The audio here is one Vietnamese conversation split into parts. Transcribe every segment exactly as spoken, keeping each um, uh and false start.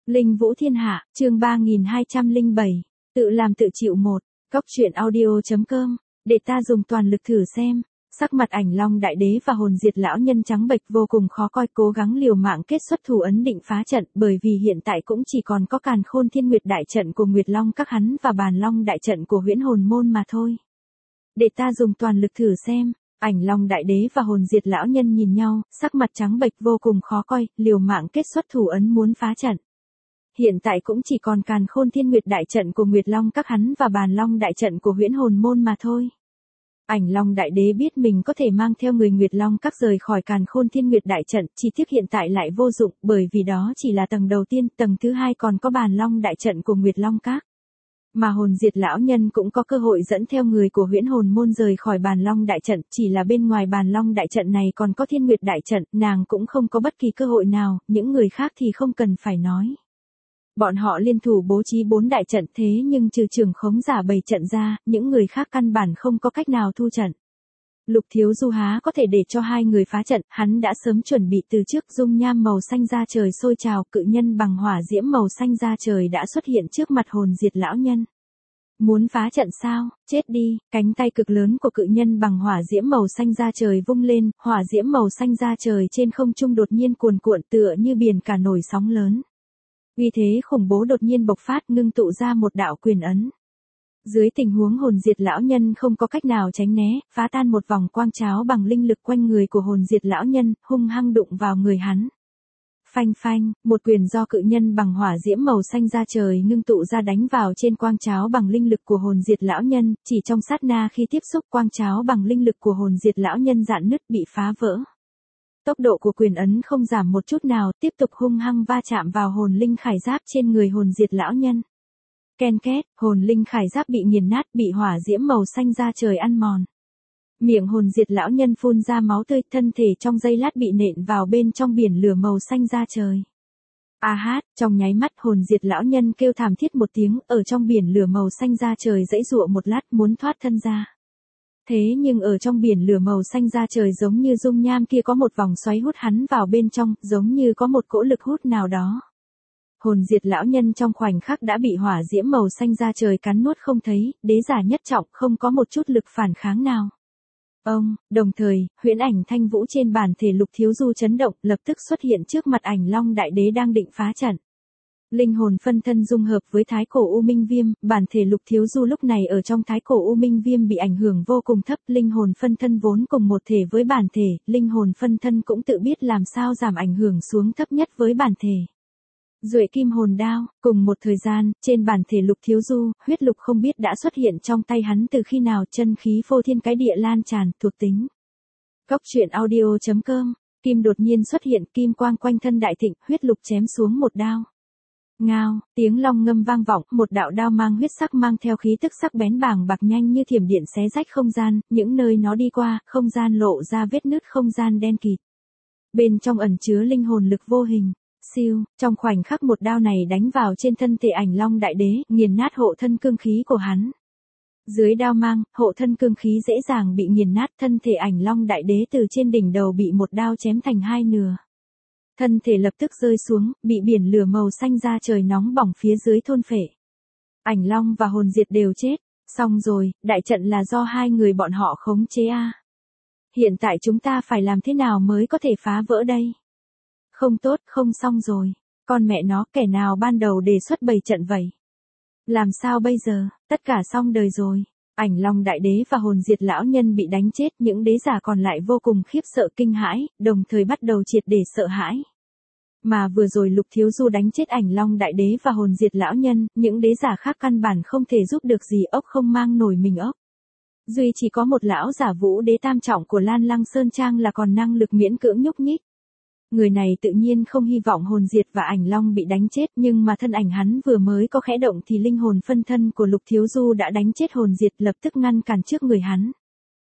Linh Vũ Thiên Hạ, chương ba nghìn hai trăm lẻ bảy, tự làm tự chịu một, Cóc truyện audio.com, để ta dùng toàn lực thử xem. Sắc mặt Ảnh Long Đại Đế và Hồn Diệt lão nhân trắng bệch vô cùng khó coi, cố gắng liều mạng kết xuất thủ ấn định phá trận, bởi vì hiện tại cũng chỉ còn có Càn Khôn Thiên Nguyệt đại trận của Nguyệt Long các hắn và Bàn Long đại trận của Huyễn Hồn môn mà thôi. Để ta dùng toàn lực thử xem. Ảnh Long Đại Đế và Hồn Diệt lão nhân nhìn nhau, sắc mặt trắng bệch vô cùng khó coi, liều mạng kết xuất thủ ấn muốn phá trận. Hiện tại cũng chỉ còn Càn Khôn Thiên Nguyệt đại trận của Nguyệt Long các hắn và Bàn Long đại trận của Huyễn Hồn môn mà thôi. Ảnh Long Đại Đế biết mình có thể mang theo người Nguyệt Long các rời khỏi Càn Khôn Thiên Nguyệt đại trận, chỉ tiếc hiện tại lại vô dụng, bởi vì đó chỉ là tầng đầu tiên, tầng thứ hai còn có Bàn Long đại trận của Nguyệt Long các. Mà Hồn Diệt lão nhân cũng có cơ hội dẫn theo người của Huyễn Hồn môn rời khỏi Bàn Long đại trận, chỉ là bên ngoài Bàn Long đại trận này còn có Thiên Nguyệt đại trận, nàng cũng không có bất kỳ cơ hội nào, những người khác thì không cần phải nói. Bọn họ liên thủ bố trí bốn đại trận, thế nhưng trừ trưởng khống giả bày trận ra, những người khác căn bản không có cách nào thu trận. Lục Thiếu Du há có thể để cho hai người phá trận, hắn đã sớm chuẩn bị từ trước, dung nham màu xanh da trời sôi trào, cự nhân bằng hỏa diễm màu xanh da trời đã xuất hiện trước mặt Hồn Diệt lão nhân. Muốn phá trận sao, chết đi, cánh tay cực lớn của cự nhân bằng hỏa diễm màu xanh da trời vung lên, hỏa diễm màu xanh da trời trên không trung đột nhiên cuồn cuộn tựa như biển cả nổi sóng lớn. Uy thế khủng bố đột nhiên bộc phát, ngưng tụ ra một đạo quyền ấn. Dưới tình huống Hồn Diệt lão nhân không có cách nào tránh né, phá tan một vòng quang cháo bằng linh lực quanh người của Hồn Diệt lão nhân, hung hăng đụng vào người hắn. Phanh phanh, một quyền do cự nhân bằng hỏa diễm màu xanh da trời ngưng tụ ra đánh vào trên quang cháo bằng linh lực của Hồn Diệt lão nhân, chỉ trong sát na khi tiếp xúc quang cháo bằng linh lực của Hồn Diệt lão nhân rạn nứt bị phá vỡ. Tốc độ của quyền ấn không giảm một chút nào, tiếp tục hung hăng va chạm vào hồn linh khải giáp trên người Hồn Diệt lão nhân. Ken két, hồn linh khải giáp bị nghiền nát, bị hỏa diễm màu xanh da trời ăn mòn. Miệng Hồn Diệt lão nhân phun ra máu tươi, thân thể trong giây lát bị nện vào bên trong biển lửa màu xanh da trời. A hát, trong nháy mắt Hồn Diệt lão nhân kêu thảm thiết một tiếng, ở trong biển lửa màu xanh da trời giãy giụa một lát muốn thoát thân ra. Thế nhưng ở trong biển lửa màu xanh da trời giống như dung nham kia có một vòng xoáy hút hắn vào bên trong, giống như có một cỗ lực hút nào đó. Hồn Diệt lão nhân trong khoảnh khắc đã bị hỏa diễm màu xanh da trời cắn nuốt không thấy, đế giả nhất trọng không có một chút lực phản kháng nào. Ông, đồng thời, huyễn ảnh thanh vũ trên bản thể Lục Thiếu Du chấn động, lập tức xuất hiện trước mặt Ảnh Long Đại Đế đang định phá trận. Linh hồn phân thân dung hợp với thái cổ U Minh Viêm, bản thể Lục Thiếu Du lúc này ở trong thái cổ U Minh Viêm bị ảnh hưởng vô cùng thấp, linh hồn phân thân vốn cùng một thể với bản thể, linh hồn phân thân cũng tự biết làm sao giảm ảnh hưởng xuống thấp nhất với bản thể. Duệ kim hồn đao, cùng một thời gian, trên bản thể Lục Thiếu Du, huyết lục không biết đã xuất hiện trong tay hắn từ khi nào, chân khí phô thiên cái địa lan tràn, thuộc tính. Cóc truyện audio.com, kim đột nhiên xuất hiện, kim quang quanh thân đại thịnh, huyết lục chém xuống một đao. Ngao, tiếng long ngâm vang vọng, một đạo đao mang huyết sắc mang theo khí tức sắc bén bàng bạc nhanh như thiểm điện xé rách không gian, những nơi nó đi qua, không gian lộ ra vết nứt không gian đen kịt. Bên trong ẩn chứa linh hồn lực vô hình. Siêu, trong khoảnh khắc một đao này đánh vào trên thân thể Ảnh Long Đại Đế, nghiền nát hộ thân cương khí của hắn. Dưới đao mang, hộ thân cương khí dễ dàng bị nghiền nát, thân thể Ảnh Long Đại Đế từ trên đỉnh đầu bị một đao chém thành hai nửa. Thân thể lập tức rơi xuống, bị biển lửa màu xanh da trời nóng bỏng phía dưới thôn phệ. Ảnh Long và Hồn Diệt đều chết, xong rồi, đại trận là do hai người bọn họ khống chế a. Hiện tại chúng ta phải làm thế nào mới có thể phá vỡ đây? Không tốt, không xong rồi. Con mẹ nó, kẻ nào ban đầu đề xuất bày trận vậy? Làm sao bây giờ, tất cả xong đời rồi. Ảnh Long Đại Đế và Hồn Diệt lão nhân bị đánh chết, những đế giả còn lại vô cùng khiếp sợ kinh hãi, đồng thời bắt đầu triệt để sợ hãi. Mà vừa rồi Lục Thiếu Du đánh chết Ảnh Long Đại Đế và Hồn Diệt lão nhân, những đế giả khác căn bản không thể giúp được gì, ốc không mang nổi mình ốc. Duy chỉ có một lão giả Vũ Đế tam trọng của Lan Lăng Sơn Trang là còn năng lực miễn cưỡng nhúc nhích. Người này tự nhiên không hy vọng Hồn Diệt và Ảnh Long bị đánh chết, nhưng mà thân ảnh hắn vừa mới có khẽ động thì linh hồn phân thân của Lục Thiếu Du đã đánh chết Hồn Diệt, lập tức ngăn cản trước người hắn.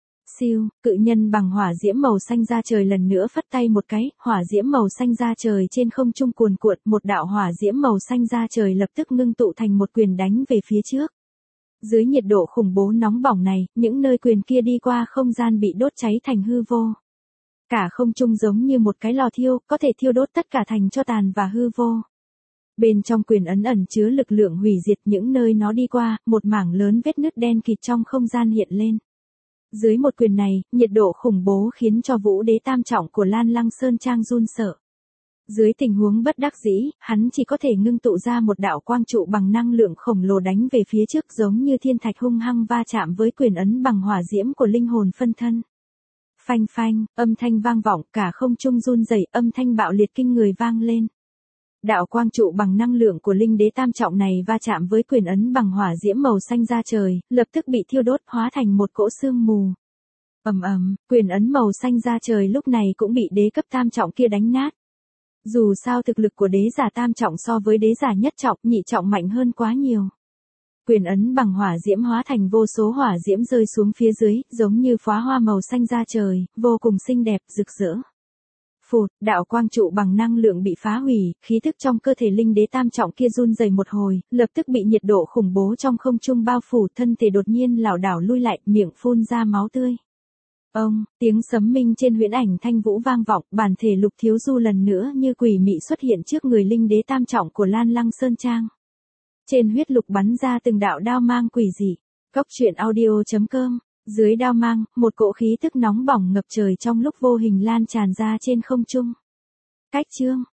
Siêu, cự nhân bằng hỏa diễm màu xanh da trời lần nữa phất tay một cái, hỏa diễm màu xanh da trời trên không trung cuồn cuộn, một đạo hỏa diễm màu xanh da trời lập tức ngưng tụ thành một quyền đánh về phía trước. Dưới nhiệt độ khủng bố nóng bỏng này, những nơi quyền kia đi qua không gian bị đốt cháy thành hư vô. Cả không trung giống như một cái lò thiêu, có thể thiêu đốt tất cả thành tro tàn và hư vô. Bên trong quyền ấn ẩn chứa lực lượng hủy diệt, những nơi nó đi qua, một mảng lớn vết nứt đen kịt trong không gian hiện lên. Dưới một quyền này, nhiệt độ khủng bố khiến cho Vũ Đế tam trọng của Lan Lăng Sơn Trang run sợ. Dưới tình huống bất đắc dĩ, hắn chỉ có thể ngưng tụ ra một đạo quang trụ bằng năng lượng khổng lồ đánh về phía trước, giống như thiên thạch hung hăng va chạm với quyền ấn bằng hỏa diễm của linh hồn phân thân. Phanh phanh, âm thanh vang vọng, cả không trung run rẩy, âm thanh bạo liệt kinh người vang lên. Đạo quang trụ bằng năng lượng của linh đế tam trọng này va chạm với quyền ấn bằng hỏa diễm màu xanh ra trời, lập tức bị thiêu đốt hóa thành một cỗ sương mù. Ầm ầm, quyền ấn màu xanh ra trời lúc này cũng bị đế cấp tam trọng kia đánh nát. Dù sao thực lực của đế giả tam trọng so với đế giả nhất trọng, nhị trọng mạnh hơn quá nhiều. Quyền ấn bằng hỏa diễm hóa thành vô số hỏa diễm rơi xuống phía dưới, giống như phóa hoa màu xanh ra trời, vô cùng xinh đẹp, rực rỡ. Phụt, đạo quang trụ bằng năng lượng bị phá hủy, khí thức trong cơ thể linh đế tam trọng kia run rẩy một hồi, lập tức bị nhiệt độ khủng bố trong không trung bao phủ, thân thể đột nhiên lảo đảo lui lại, miệng phun ra máu tươi. Ông, tiếng sấm minh trên huyễn ảnh thanh vũ vang vọng, bản thể Lục Thiếu Du lần nữa như quỷ mị xuất hiện trước người linh đế tam trọng của Lan Lăng Sơn Trang. Trên huyết lục bắn ra từng đạo đao mang quỷ dị. Cốc truyện audio chấm com. Dưới đao mang, một cỗ khí tức nóng bỏng ngập trời trong lúc vô hình lan tràn ra trên không trung. Cách chương